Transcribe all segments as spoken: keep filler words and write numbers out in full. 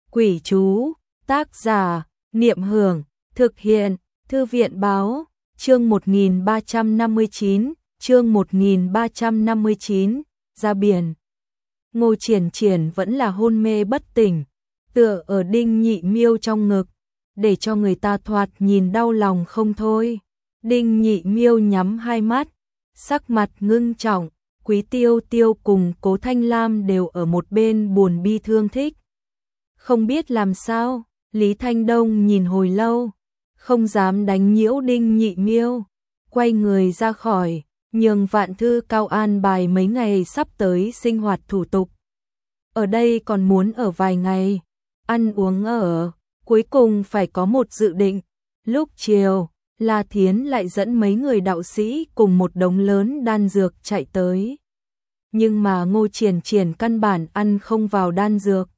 Quỷ chú, tác giả, Niệm Hưởng, thực hiện, Thư viện báo, chương một nghìn ba trăm năm mươi chín, chương một nghìn ba trăm năm mươi chín, ra biển. Ngô Triển Triển vẫn là hôn mê bất tỉnh, tựa ở Đinh Nhị Miêu trong ngực, để cho người ta thoạt nhìn đau lòng không thôi. Đinh Nhị Miêu nhắm hai mắt, sắc mặt ngưng trọng, Quý Tiêu Tiêu cùng Cố Thanh Lam đều ở một bên buồn bi thương thích. Không biết làm sao, Lý Thanh Đông nhìn hồi lâu, không dám đánh nhiễu Đinh Nhị Miêu, quay người ra khỏi, nhường Vạn Thư Cao an bài mấy ngày sắp tới sinh hoạt thủ tục. Ở đây còn muốn ở vài ngày, ăn uống ở, cuối cùng phải có một dự định. Lúc chiều, La Thiến lại dẫn mấy người đạo sĩ cùng một đống lớn đan dược chạy tới. Nhưng mà Ngô Triển Triển căn bản ăn không vào đan dược.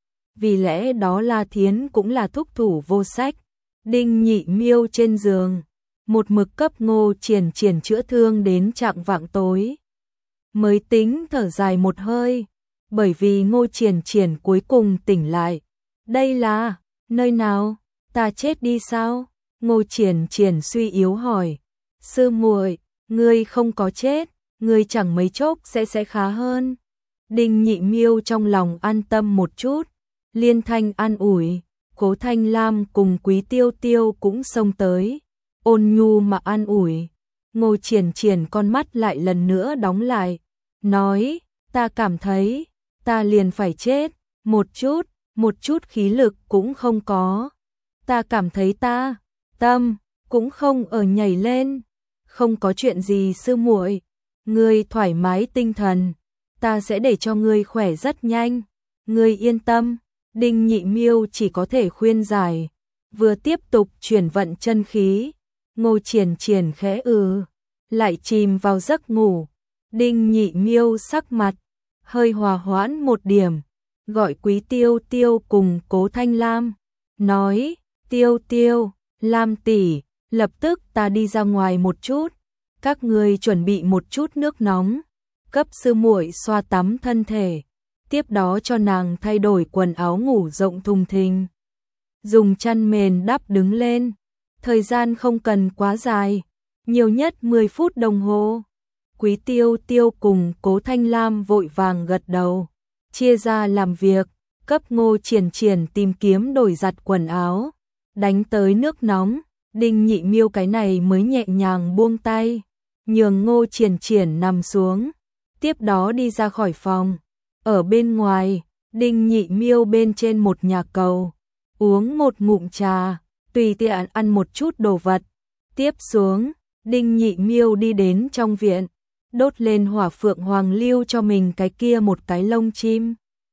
Vì lẽ đó La Thiến cũng là thúc thủ vô sách. Đinh Nhị Miêu trên giường, một mực cấp Ngô Triển Triển chữa thương đến chạng vạng tối. Mới tính thở dài một hơi, bởi vì Ngô Triển Triển cuối cùng tỉnh lại. Đây là, nơi nào, ta chết đi sao? Ngô Triển Triển suy yếu hỏi. Sư muội, ngươi không có chết, ngươi chẳng mấy chốc sẽ sẽ khá hơn. Đinh Nhị Miêu trong lòng an tâm một chút, liên thanh an ủi. Cố Thanh Lam cùng Quý Tiêu Tiêu cũng xông tới, ôn nhu mà an ủi. Ngô Triển Triển con mắt lại lần nữa đóng lại, nói, ta cảm thấy, ta liền phải chết, một chút, một chút khí lực cũng không có. Ta cảm thấy ta, tâm, cũng không ở nhảy lên. Không có chuyện gì sư muội, ngươi thoải mái tinh thần, ta sẽ để cho ngươi khỏe rất nhanh, ngươi yên tâm. Đinh Nhị Miêu chỉ có thể khuyên giải, vừa tiếp tục chuyển vận chân khí. Ngô Triển Triển khẽ ừ, lại chìm vào giấc ngủ. Đinh Nhị Miêu sắc mặt hơi hòa hoãn một điểm, gọi Quý Tiêu Tiêu cùng Cố Thanh Lam, nói, Tiêu Tiêu, Lam tỷ, lập tức ta đi ra ngoài một chút, các ngươi chuẩn bị một chút nước nóng, cấp sư muội xoa tắm thân thể. Tiếp đó cho nàng thay đổi quần áo ngủ rộng thùng thình. Dùng chăn mền đắp đứng lên. Thời gian không cần quá dài, nhiều nhất mười phút đồng hồ. Quý Tiêu Tiêu cùng Cố Thanh Lam vội vàng gật đầu, chia ra làm việc, cấp Ngô Triển Triển tìm kiếm đổi giặt quần áo, đánh tới nước nóng. Đinh Nhị Miêu cái này mới nhẹ nhàng buông tay, nhường Ngô Triển Triển nằm xuống, tiếp đó đi ra khỏi phòng. Ở bên ngoài, Đinh Nhị Miêu bên trên một nhà cầu, uống một ngụm trà, tùy tiện ăn một chút đồ vật. Tiếp xuống, Đinh Nhị Miêu đi đến trong viện, đốt lên hỏa phượng hoàng lưu cho mình cái kia một cái lông chim.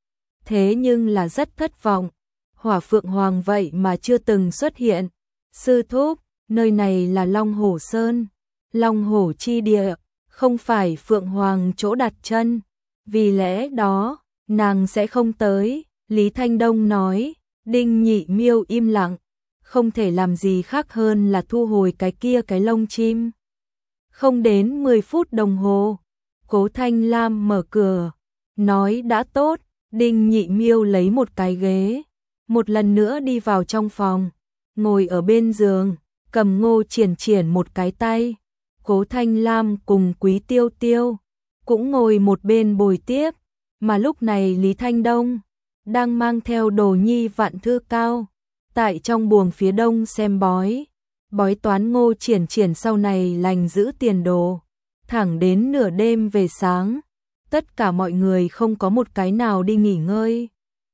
Thế nhưng là rất thất vọng, hỏa phượng hoàng vậy mà chưa từng xuất hiện. Sư thúc, nơi này là Long Hổ Sơn, Long Hổ chi địa, không phải phượng hoàng chỗ đặt chân. Vì lẽ đó, nàng sẽ không tới, Lý Thanh Đông nói. Đinh Nhị Miêu im lặng, không thể làm gì khác hơn là thu hồi cái kia cái lông chim. Không đến mười phút đồng hồ, Cố Thanh Lam mở cửa, nói đã tốt. Đinh Nhị Miêu lấy một cái ghế, một lần nữa đi vào trong phòng, ngồi ở bên giường, cầm Ngô Triển Triển một cái tay. Cố Thanh Lam cùng Quý Tiêu Tiêu cũng ngồi một bên bồi tiếp, mà lúc này Lý Thanh Đông đang mang theo Đồ Nhi Vạn Thư Cao, tại trong buồng phía đông xem bói, bói toán Ngô Triển Triển sau này lành giữ tiền đồ. Thẳng đến nửa đêm về sáng, tất cả mọi người không có một cái nào đi nghỉ ngơi.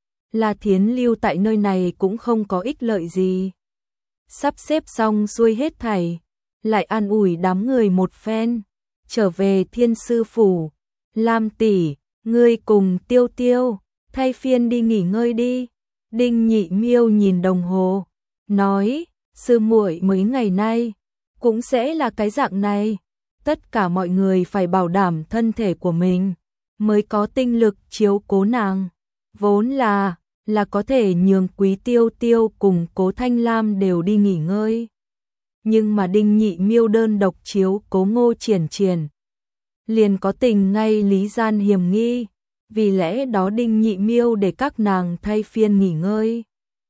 La Thiến lưu tại nơi này cũng không có ích lợi gì. Sắp xếp xong xuôi hết thảy, lại an ủi đám người một phen, trở về Thiên Sư Phủ. Lam tỷ, ngươi cùng Tiêu Tiêu, thay phiên đi nghỉ ngơi đi. Đinh Nhị Miêu nhìn đồng hồ, nói, sư muội mấy ngày nay, cũng sẽ là cái dạng này. Tất cả mọi người phải bảo đảm thân thể của mình, mới có tinh lực chiếu cố nàng. Vốn là, là có thể nhường Quý Tiêu Tiêu cùng Cố Thanh Lam đều đi nghỉ ngơi. Nhưng mà Đinh Nhị Miêu đơn độc chiếu cố Ngô Triển Triển, liền có tình ngay lý gian hiểm nghi. vì lẽ đó Đinh Nhị Miêu để các nàng thay phiên nghỉ ngơi.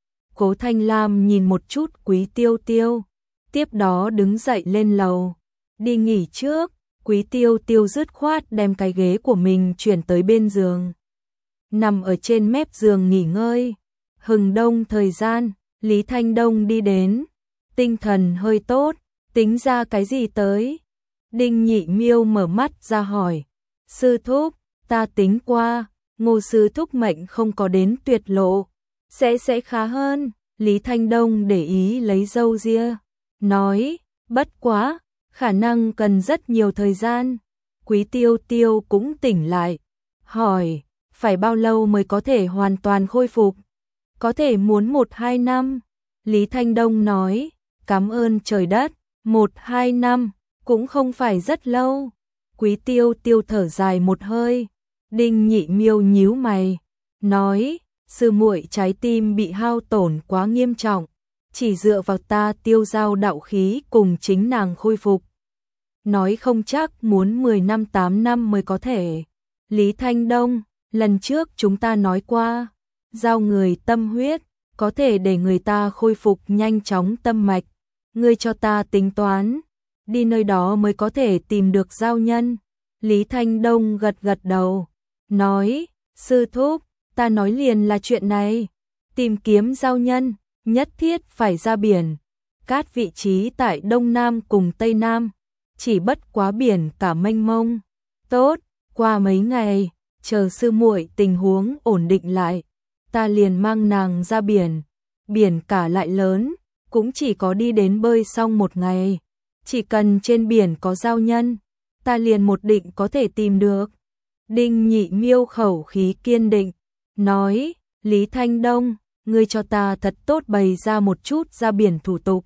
Cố Thanh Lam nhìn một chút Quý Tiêu Tiêu, tiếp đó đứng dậy lên lầu, đi nghỉ trước. Quý Tiêu Tiêu dứt khoát đem cái ghế của mình chuyển tới bên giường, nằm ở trên mép giường nghỉ ngơi. Hừng đông thời gian, Lý Thanh Đông đi đến, tinh thần hơi tốt, tính ra cái gì tới? Đinh Nhị Miêu mở mắt ra hỏi, sư thúc, ta tính qua, Ngô sư thúc mệnh không có đến tuyệt lộ, sẽ sẽ khá hơn. Lý Thanh Đông để ý lấy râu ria, nói, bất quá, khả năng cần rất nhiều thời gian. Quý Tiêu Tiêu cũng tỉnh lại, hỏi, phải bao lâu mới có thể hoàn toàn khôi phục? Có thể muốn một hai năm. Lý Thanh Đông nói, cảm ơn trời đất, một hai năm, cũng không phải rất lâu. Quý Tiêu Tiêu thở dài một hơi. Đinh Nhị Miêu nhíu mày, nói, sư muội trái tim bị hao tổn quá nghiêm trọng, chỉ dựa vào ta tiêu giao đạo khí cùng chính nàng khôi phục, nói không chắc muốn mười năm tám năm mới có thể. Lý Thanh Đông, lần trước chúng ta nói qua, giao người tâm huyết, có thể để người ta khôi phục nhanh chóng tâm mạch. Ngươi cho ta tính toán, đi nơi đó mới có thể tìm được giao nhân. Lý Thanh Đông gật gật đầu, nói, sư thúc, ta nói liền là chuyện này. Tìm kiếm giao nhân, nhất thiết phải ra biển. Cát vị trí tại Đông Nam cùng Tây Nam, chỉ bất quá biển cả mênh mông. Tốt, qua mấy ngày, chờ sư muội tình huống ổn định lại, ta liền mang nàng ra biển. Biển cả lại lớn, cũng chỉ có đi đến bơi xong một ngày. Chỉ cần trên biển có giao nhân, ta liền một định có thể tìm được. Đinh Nhị Miêu khẩu khí kiên định, nói, Lý Thanh Đông, ngươi cho ta thật tốt bày ra một chút ra biển thủ tục.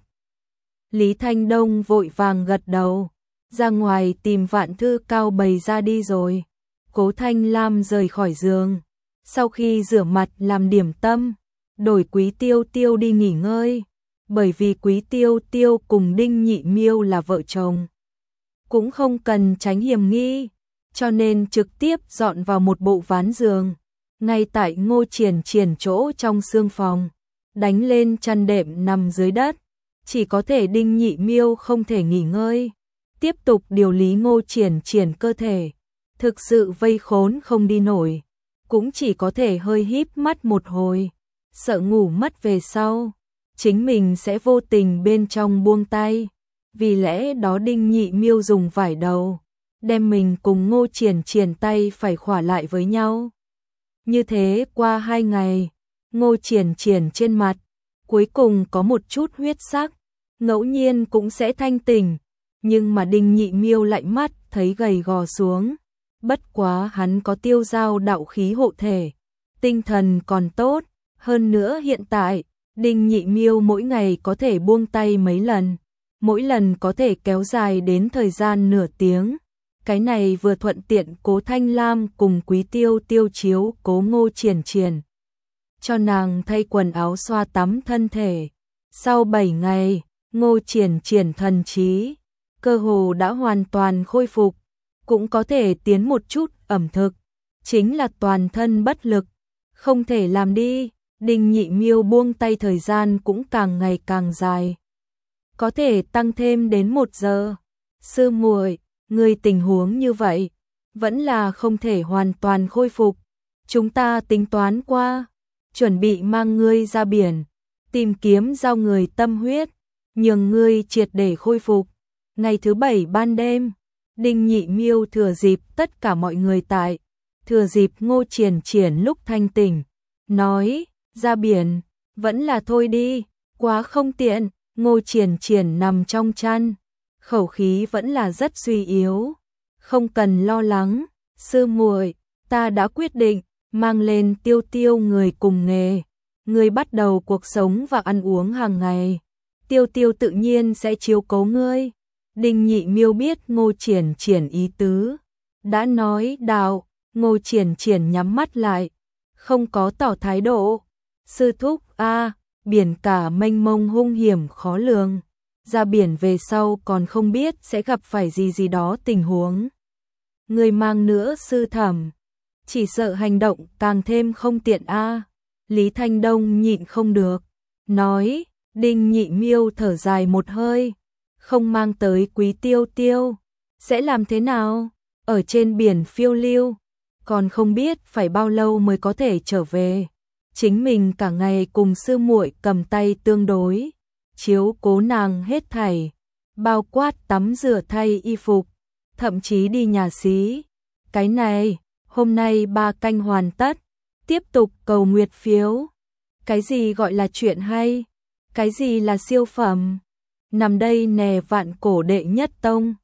Lý Thanh Đông vội vàng gật đầu, ra ngoài tìm Vạn Thư Cao bày ra đi rồi. Cố Thanh Lam rời khỏi giường, sau khi rửa mặt làm điểm tâm, đổi Quý Tiêu Tiêu đi nghỉ ngơi, bởi vì Quý Tiêu Tiêu cùng Đinh Nhị Miêu là vợ chồng, cũng không cần tránh hiểm nghi, cho nên trực tiếp dọn vào một bộ ván giường, ngay tại Ngô Triển Triển chỗ trong xương phòng, đánh lên chăn đệm nằm dưới đất, chỉ có thể Đinh Nhị Miêu không thể nghỉ ngơi, tiếp tục điều lý Ngô Triển Triển cơ thể, thực sự vây khốn không đi nổi, cũng chỉ có thể hơi híp mắt một hồi, sợ ngủ mất về sau, chính mình sẽ vô tình bên trong buông tay, vì lẽ đó Đinh Nhị Miêu dùng vải đầu, đem mình cùng Ngô Triển Triển tay phải khỏa lại với nhau. Như thế qua hai ngày, Ngô Triển Triển trên mặt, cuối cùng có một chút huyết sắc, ngẫu nhiên cũng sẽ thanh tỉnh, nhưng mà Đinh Nhị Miêu lại mắt thấy gầy gò xuống, bất quá hắn có tiêu giao đạo khí hộ thể, tinh thần còn tốt, hơn nữa hiện tại, Đinh Nhị Miêu mỗi ngày có thể buông tay mấy lần, mỗi lần có thể kéo dài đến thời gian nửa tiếng. Cái này vừa thuận tiện Cố Thanh Lam cùng Quý Tiêu Tiêu chiếu cố Ngô Triển Triển, cho nàng thay quần áo xoa tắm thân thể. Sau bảy ngày, Ngô Triển Triển thần trí, cơ hồ đã hoàn toàn khôi phục, cũng có thể tiến một chút ẩm thực, chính là toàn thân bất lực, không thể làm đi. Đinh Nhị Miêu buông tay thời gian cũng càng ngày càng dài, có thể tăng thêm đến một giờ. Sư muội, ngươi tình huống như vậy, vẫn là không thể hoàn toàn khôi phục. Chúng ta tính toán qua, chuẩn bị mang ngươi ra biển, tìm kiếm giao người tâm huyết, nhường ngươi triệt để khôi phục. Ngày thứ bảy ban đêm, Đinh Nhị Miêu thừa dịp tất cả mọi người tại, thừa dịp Ngô Triển Triển lúc thanh tỉnh, nói, ra biển, vẫn là thôi đi, quá không tiện. Ngô Triển Triển nằm trong chăn, khẩu khí vẫn là rất suy yếu, không cần lo lắng, sư muội, ta đã quyết định, mang lên Tiêu Tiêu người cùng nghề, ngươi bắt đầu cuộc sống và ăn uống hàng ngày, Tiêu Tiêu tự nhiên sẽ chiếu cố ngươi. Đinh Nhị Miêu biết Ngô Triển Triển ý tứ, đã nói đạo, Ngô Triển Triển nhắm mắt lại, không có tỏ thái độ. Sư thúc a, biển cả mênh mông hung hiểm khó lường, ra biển về sau còn không biết sẽ gặp phải gì gì đó tình huống. Người mang nữa sư thẩm, chỉ sợ hành động càng thêm không tiện a. Lý Thanh Đông nhịn không được, nói, Đinh Nhị Miêu thở dài một hơi, không mang tới Quý Tiêu Tiêu, sẽ làm thế nào? Ở trên biển phiêu lưu, còn không biết phải bao lâu mới có thể trở về. Chính mình cả ngày cùng sư muội cầm tay tương đối, chiếu cố nàng hết thảy, bao quát tắm rửa thay y phục, thậm chí đi nhà xí. Cái này, hôm nay ba canh hoàn tất, tiếp tục cầu nguyệt phiếu. Cái gì gọi là chuyện hay? Cái gì là siêu phẩm? Nằm đây nè vạn cổ đệ nhất tông.